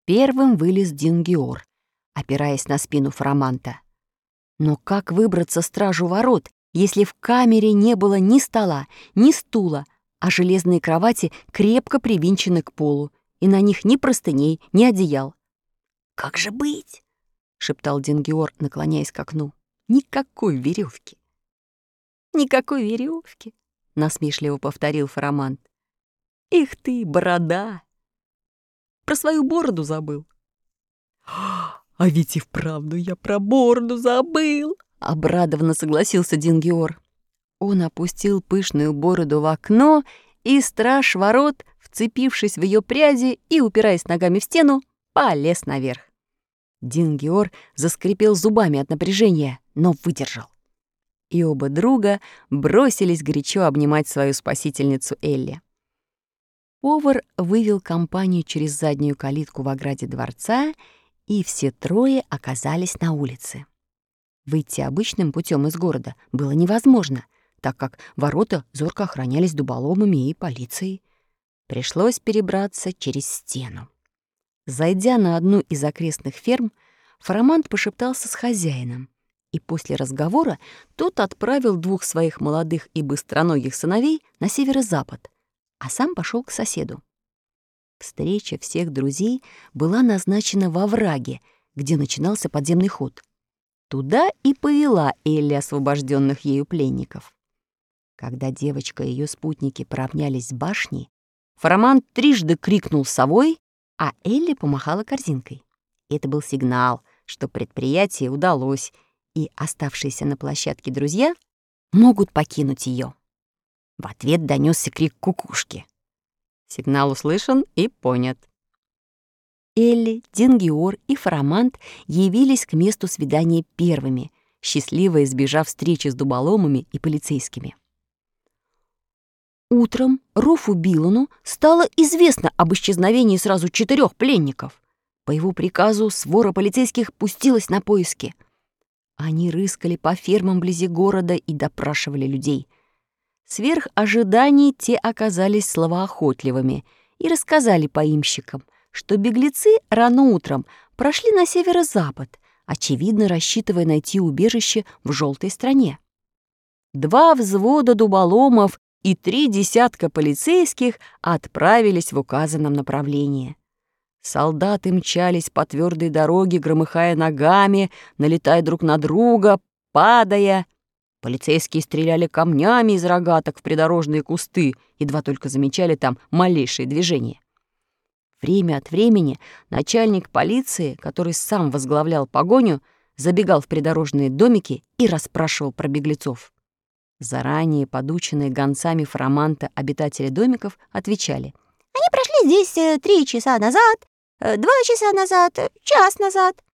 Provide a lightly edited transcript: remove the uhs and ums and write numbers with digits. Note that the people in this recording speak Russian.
Первым вылез Дингиор, опираясь на спину Фараманта. Но как выбраться стражу ворот, если в камере не было ни стола, ни стула, а железные кровати крепко привинчены к полу, и на них ни простыней, ни одеял? «Как же быть?» — шептал Дингиор, наклоняясь к окну. «Никакой веревки». «Никакой веревки», — насмешливо повторил Фарамант. «Их ты, борода! Про свою бороду забыл». «А ведь и вправду я про бороду забыл», — обрадованно согласился Дингиор. Он опустил пышную бороду в окно, и страж ворот, вцепившись в ее пряди и упираясь ногами в стену, полез наверх. Дингиор заскрипел зубами от напряжения, но выдержал. И оба друга бросились горячо обнимать свою спасительницу Элли. Повар вывел компанию через заднюю калитку в ограде дворца, и все трое оказались на улице. Выйти обычным путем из города было невозможно, так как ворота зорко охранялись дуболомами и полицией. Пришлось перебраться через стену. Зайдя на одну из окрестных ферм, Фарамант пошептался с хозяином, и после разговора тот отправил двух своих молодых и быстроногих сыновей на северо-запад, а сам пошел к соседу. Встреча всех друзей была назначена во овраге, где начинался подземный ход. Туда и повела Элли освобожденных ею пленников. Когда девочка и ее спутники поравнялись с башней, Фарамант трижды крикнул совой, а Элли помахала корзинкой. Это был сигнал, что предприятие удалось, и оставшиеся на площадке друзья могут покинуть ее. В ответ донесся крик кукушки. Сигнал услышан и понят. Элли, Дингиор и Фарамант явились к месту свидания первыми, счастливо избежав встречи с дуболомами и полицейскими. Утром Руфу Билану стало известно об исчезновении сразу 4 пленников. По его приказу свора полицейских пустилась на поиски. Они рыскали по фермам вблизи города и допрашивали людей. Сверх ожиданий те оказались словоохотливыми и рассказали поимщикам, что беглецы рано утром прошли на северо-запад, очевидно рассчитывая найти убежище в желтой стране. 2 взвода дуболомов и 3 десятка полицейских отправились в указанном направлении. Солдаты мчались по твердой дороге, громыхая ногами, налетая друг на друга, падая. Полицейские стреляли камнями из рогаток в придорожные кусты, едва только замечали там малейшие движения. Время от времени начальник полиции, который сам возглавлял погоню, забегал в придорожные домики и расспрашивал про беглецов. Заранее подученные гонцами Фараманта обитатели домиков отвечали: «Они прошли здесь 3 часа назад, 2 часа назад, час назад».